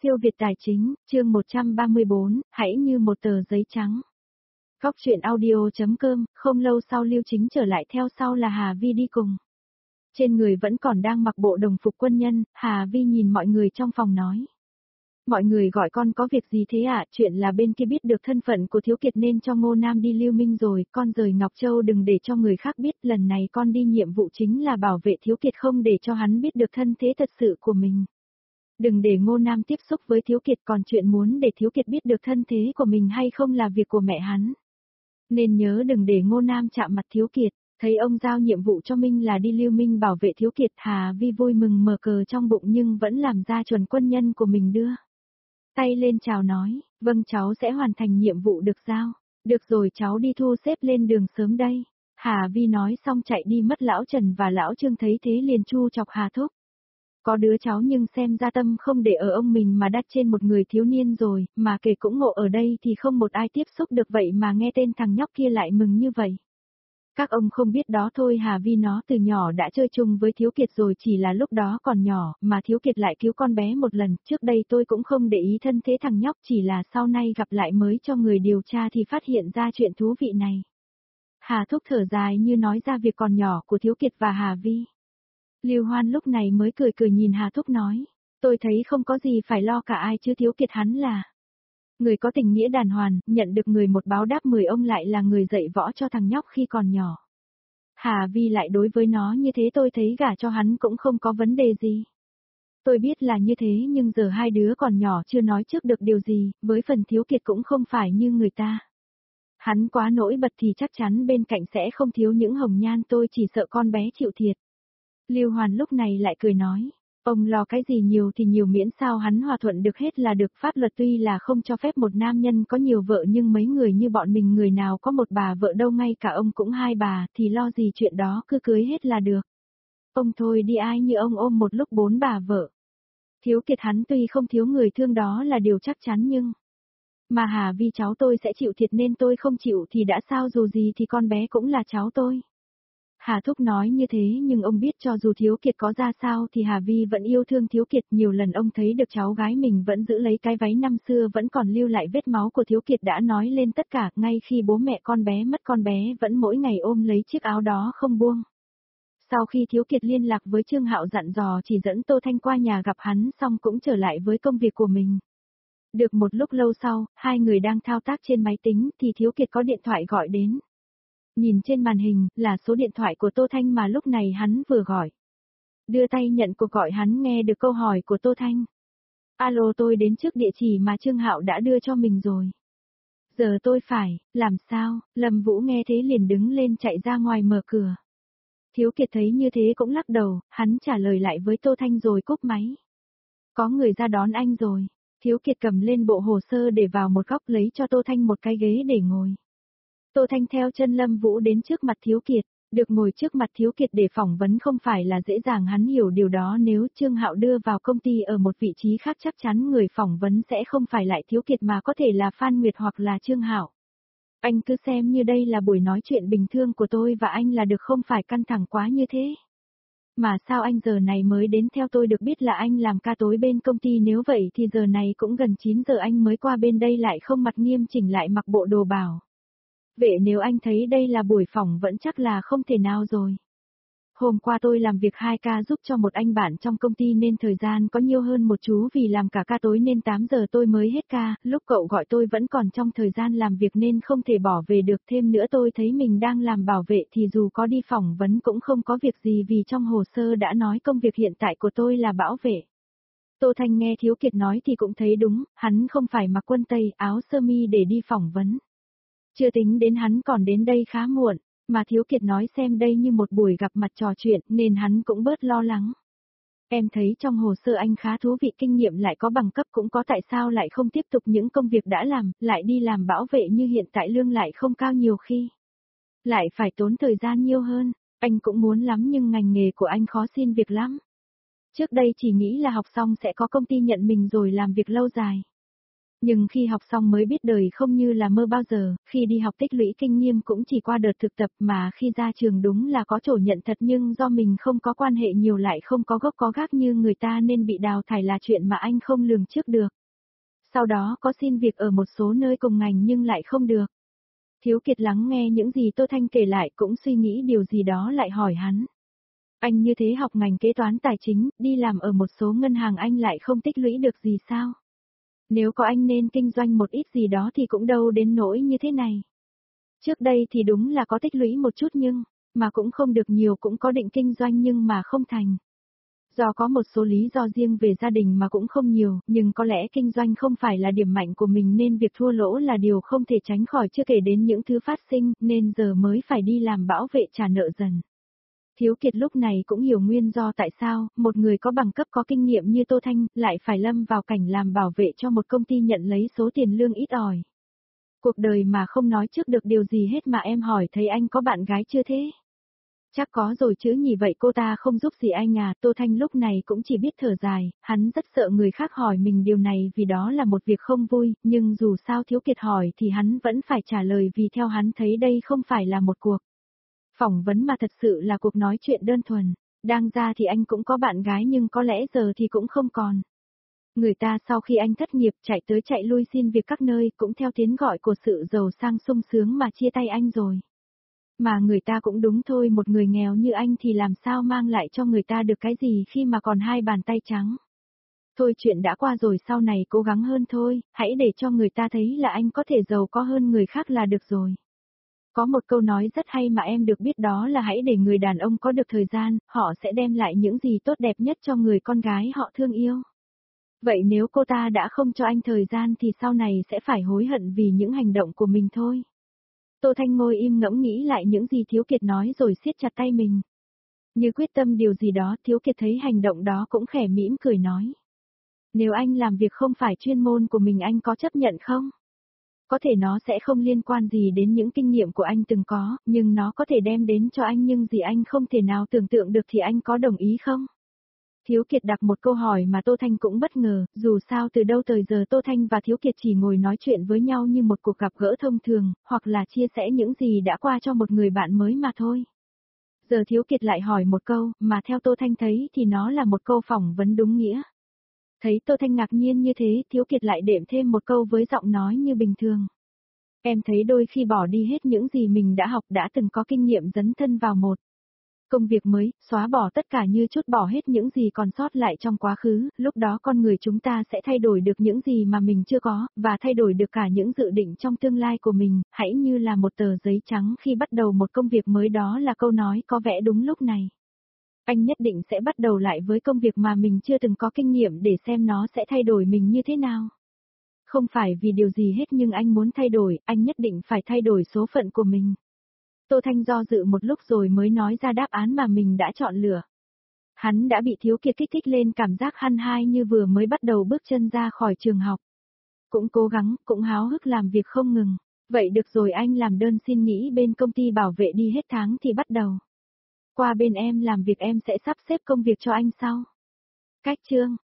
Siêu Việt Tài Chính, chương 134, hãy như một tờ giấy trắng. Góc truyện audio.com, không lâu sau Lưu Chính trở lại theo sau là Hà Vi đi cùng. Trên người vẫn còn đang mặc bộ đồng phục quân nhân, Hà Vi nhìn mọi người trong phòng nói. Mọi người gọi con có việc gì thế ạ? Chuyện là bên kia biết được thân phận của Thiếu Kiệt nên cho Ngô Nam đi lưu minh rồi, con rời Ngọc Châu đừng để cho người khác biết, lần này con đi nhiệm vụ chính là bảo vệ Thiếu Kiệt không để cho hắn biết được thân thế thật sự của mình. Đừng để Ngô Nam tiếp xúc với Thiếu Kiệt, còn chuyện muốn để Thiếu Kiệt biết được thân thế của mình hay không là việc của mẹ hắn. Nên nhớ đừng để Ngô Nam chạm mặt Thiếu Kiệt. Thấy ông giao nhiệm vụ cho Minh là đi lưu minh bảo vệ Thiếu Kiệt, Hà Vi vui mừng mở cờ trong bụng nhưng vẫn làm ra chuẩn quân nhân của mình đưa tay lên chào nói, vâng cháu sẽ hoàn thành nhiệm vụ được giao. Được rồi cháu đi thu xếp lên đường sớm đây. Hà Vi nói xong chạy đi mất. Lão Trần và Lão Trương thấy thế liền chu chọc Hà Thúc. Có đứa cháu nhưng xem ra tâm không để ở ông mình mà đặt trên một người thiếu niên rồi, mà kể cũng ngộ ở đây thì không một ai tiếp xúc được vậy mà nghe tên thằng nhóc kia lại mừng như vậy. Các ông không biết đó thôi, Hà Vi nó từ nhỏ đã chơi chung với Thiếu Kiệt rồi, chỉ là lúc đó còn nhỏ, mà Thiếu Kiệt lại cứu con bé một lần, trước đây tôi cũng không để ý thân thế thằng nhóc, chỉ là sau này gặp lại mới cho người điều tra thì phát hiện ra chuyện thú vị này. Hà Thúc thở dài như nói ra việc còn nhỏ của Thiếu Kiệt và Hà Vi. Lưu Hoan lúc này mới cười cười nhìn Hà Thúc nói, tôi thấy không có gì phải lo cả ai chứ Thiếu Kiệt hắn là người có tình nghĩa đàng hoàng, nhận được người một báo đáp 10 ông lại là người dạy võ cho thằng nhóc khi còn nhỏ. Hà Vi lại đối với nó như thế, tôi thấy gả cho hắn cũng không có vấn đề gì. Tôi biết là như thế nhưng giờ hai đứa còn nhỏ chưa nói trước được điều gì, với phần Thiếu Kiệt cũng không phải như người ta. Hắn quá nổi bật thì chắc chắn bên cạnh sẽ không thiếu những hồng nhan, tôi chỉ sợ con bé chịu thiệt. Lưu Hoàn lúc này lại cười nói, ông lo cái gì nhiều thì nhiều miễn sao hắn hòa thuận được hết là được. Pháp luật tuy là không cho phép một nam nhân có nhiều vợ nhưng mấy người như bọn mình người nào có một bà vợ đâu, ngay cả ông cũng hai bà, thì lo gì chuyện đó, cứ cưới hết là được. Ông thôi đi, ai như ông ôm một lúc 4 bà vợ. Thiếu Kiệt hắn tuy không thiếu người thương đó là điều chắc chắn nhưng mà Hà Vi cháu tôi sẽ chịu thiệt nên tôi không chịu thì đã sao, dù gì thì con bé cũng là cháu tôi. Hà Thúc nói như thế nhưng ông biết cho dù Thiếu Kiệt có ra sao thì Hà Vi vẫn yêu thương Thiếu Kiệt. Nhiều lần ông thấy được cháu gái mình vẫn giữ lấy cái váy năm xưa vẫn còn lưu lại vết máu của Thiếu Kiệt đã nói lên tất cả. Ngay khi bố mẹ con bé mất, con bé vẫn mỗi ngày ôm lấy chiếc áo đó không buông. Sau khi Thiếu Kiệt liên lạc với Trương Hạo dặn dò chỉ dẫn Tô Thanh qua nhà gặp hắn xong cũng trở lại với công việc của mình. Được một lúc lâu sau, hai người đang thao tác trên máy tính thì Thiếu Kiệt có điện thoại gọi đến. Nhìn trên màn hình, là số điện thoại của Tô Thanh mà lúc này hắn vừa gọi. Đưa tay nhận cuộc gọi, hắn nghe được câu hỏi của Tô Thanh. Alo, tôi đến trước địa chỉ mà Trương Hạo đã đưa cho mình rồi. Giờ tôi phải, làm sao? Lâm Vũ nghe thế liền đứng lên chạy ra ngoài mở cửa. Thiếu Kiệt thấy như thế cũng lắc đầu, hắn trả lời lại với Tô Thanh rồi cúp máy. Có người ra đón anh rồi. Thiếu Kiệt cầm lên bộ hồ sơ để vào một góc lấy cho Tô Thanh một cái ghế để ngồi. Tô Thanh theo chân Lâm Vũ đến trước mặt Thiếu Kiệt, được ngồi trước mặt Thiếu Kiệt để phỏng vấn không phải là dễ dàng, hắn hiểu điều đó. Nếu Trương Hạo đưa vào công ty ở một vị trí khác chắc chắn người phỏng vấn sẽ không phải lại Thiếu Kiệt mà có thể là Phan Nguyệt hoặc là Trương Hạo. Anh cứ xem như đây là buổi nói chuyện bình thường của tôi và anh là được, không phải căng thẳng quá như thế. Mà sao anh giờ này mới đến? Theo tôi được biết là anh làm ca tối bên công ty, nếu vậy thì giờ này cũng gần 9 giờ anh mới qua bên đây lại không mặc nghiêm chỉnh lại mặc bộ đồ bảo vệ, nếu anh thấy đây là buổi phỏng vẫn chắc là không thể nào rồi. Hôm qua tôi làm việc 2 ca giúp cho một anh bạn trong công ty nên thời gian có nhiều hơn một chú, vì làm cả ca tối nên 8 giờ tôi mới hết ca, lúc cậu gọi tôi vẫn còn trong thời gian làm việc nên không thể bỏ về được. Thêm nữa tôi thấy mình đang làm bảo vệ thì dù có đi phỏng vấn cũng không có việc gì vì trong hồ sơ đã nói công việc hiện tại của tôi là bảo vệ. Tô Thanh nghe Thiếu Kiệt nói thì cũng thấy đúng, hắn không phải mặc quần tây áo sơ mi để đi phỏng vấn. Chưa tính đến hắn còn đến đây khá muộn, mà Thiếu Kiệt nói xem đây như một buổi gặp mặt trò chuyện nên hắn cũng bớt lo lắng. Em thấy trong hồ sơ anh khá thú vị, kinh nghiệm lại có, bằng cấp cũng có, tại sao lại không tiếp tục những công việc đã làm, lại đi làm bảo vệ như hiện tại, lương lại không cao, nhiều khi lại phải tốn thời gian nhiều hơn. Anh cũng muốn lắm nhưng ngành nghề của anh khó xin việc lắm. Trước đây chỉ nghĩ là học xong sẽ có công ty nhận mình rồi làm việc lâu dài. Nhưng khi học xong mới biết đời không như là mơ bao giờ, khi đi học tích lũy kinh nghiệm cũng chỉ qua đợt thực tập mà khi ra trường đúng là có chỗ nhận thật nhưng do mình không có quan hệ nhiều lại không có gốc có gác như người ta nên bị đào thải là chuyện mà anh không lường trước được. Sau đó có xin việc ở một số nơi cùng ngành nhưng lại không được. Thiếu Kiệt lắng nghe những gì Tô Thanh kể lại cũng suy nghĩ điều gì đó lại hỏi hắn. Anh như thế học ngành kế toán tài chính, đi làm ở một số ngân hàng anh lại không tích lũy được gì sao? Nếu có anh nên kinh doanh một ít gì đó thì cũng đâu đến nỗi như thế này. Trước đây thì đúng là có tích lũy một chút nhưng, mà cũng không được nhiều cũng có định kinh doanh nhưng mà không thành. Do có một số lý do riêng về gia đình mà cũng không nhiều, nhưng có lẽ kinh doanh không phải là điểm mạnh của mình nên việc thua lỗ là điều không thể tránh khỏi chưa kể đến những thứ phát sinh nên giờ mới phải đi làm bảo vệ trả nợ dần. Thiếu Kiệt lúc này cũng hiểu nguyên do tại sao, một người có bằng cấp có kinh nghiệm như Tô Thanh, lại phải lâm vào cảnh làm bảo vệ cho một công ty nhận lấy số tiền lương ít ỏi. Cuộc đời mà không nói trước được điều gì hết mà em hỏi thấy anh có bạn gái chưa thế? Chắc có rồi chứ nhỉ vậy cô ta không giúp gì anh à, Tô Thanh lúc này cũng chỉ biết thở dài, hắn rất sợ người khác hỏi mình điều này vì đó là một việc không vui, nhưng dù sao Thiếu Kiệt hỏi thì hắn vẫn phải trả lời vì theo hắn thấy đây không phải là một cuộc phỏng vấn mà thật sự là cuộc nói chuyện đơn thuần. Đang ra thì anh cũng có bạn gái nhưng có lẽ giờ thì cũng không còn. Người ta sau khi anh thất nghiệp chạy tới chạy lui xin việc các nơi cũng theo tiếng gọi của sự giàu sang sung sướng mà chia tay anh rồi. Mà người ta cũng đúng thôi, một người nghèo như anh thì làm sao mang lại cho người ta được cái gì khi mà còn hai bàn tay trắng. Thôi chuyện đã qua rồi, sau này cố gắng hơn thôi, hãy để cho người ta thấy là anh có thể giàu có hơn người khác là được rồi. Có một câu nói rất hay mà em được biết đó là hãy để người đàn ông có được thời gian, họ sẽ đem lại những gì tốt đẹp nhất cho người con gái họ thương yêu. Vậy nếu cô ta đã không cho anh thời gian thì sau này sẽ phải hối hận vì những hành động của mình thôi. Tô Thanh ngồi im ngẫm nghĩ lại những gì Thiếu Kiệt nói rồi siết chặt tay mình. Như quyết tâm điều gì đó, Thiếu Kiệt thấy hành động đó cũng khẽ mỉm cười nói. Nếu anh làm việc không phải chuyên môn của mình anh có chấp nhận không? Có thể nó sẽ không liên quan gì đến những kinh nghiệm của anh từng có, nhưng nó có thể đem đến cho anh những gì anh không thể nào tưởng tượng được thì anh có đồng ý không? Thiếu Kiệt đặt một câu hỏi mà Tô Thanh cũng bất ngờ, dù sao từ đâu tới giờ Tô Thanh và Thiếu Kiệt chỉ ngồi nói chuyện với nhau như một cuộc gặp gỡ thông thường, hoặc là chia sẻ những gì đã qua cho một người bạn mới mà thôi. Giờ Thiếu Kiệt lại hỏi một câu, mà theo Tô Thanh thấy thì nó là một câu phỏng vấn đúng nghĩa. Thấy Tô Thanh ngạc nhiên như thế, Thiếu Kiệt lại đệm thêm một câu với giọng nói như bình thường. Em thấy đôi khi bỏ đi hết những gì mình đã học đã từng có kinh nghiệm dấn thân vào một công việc mới, xóa bỏ tất cả như chút bỏ hết những gì còn sót lại trong quá khứ, lúc đó con người chúng ta sẽ thay đổi được những gì mà mình chưa có, và thay đổi được cả những dự định trong tương lai của mình, hãy như là một tờ giấy trắng khi bắt đầu một công việc mới, đó là câu nói có vẻ đúng lúc này. Anh nhất định sẽ bắt đầu lại với công việc mà mình chưa từng có kinh nghiệm để xem nó sẽ thay đổi mình như thế nào. Không phải vì điều gì hết nhưng anh muốn thay đổi, anh nhất định phải thay đổi số phận của mình. Tô Thanh do dự một lúc rồi mới nói ra đáp án mà mình đã chọn lựa. Hắn đã bị Thiếu Kiệt kích thích lên cảm giác hăng hai như vừa mới bắt đầu bước chân ra khỏi trường học. Cũng cố gắng, cũng háo hức làm việc không ngừng. Vậy được rồi, anh làm đơn xin nghỉ bên công ty bảo vệ đi hết tháng thì bắt đầu. Qua bên em làm việc, em sẽ sắp xếp công việc cho anh sau. Cách chương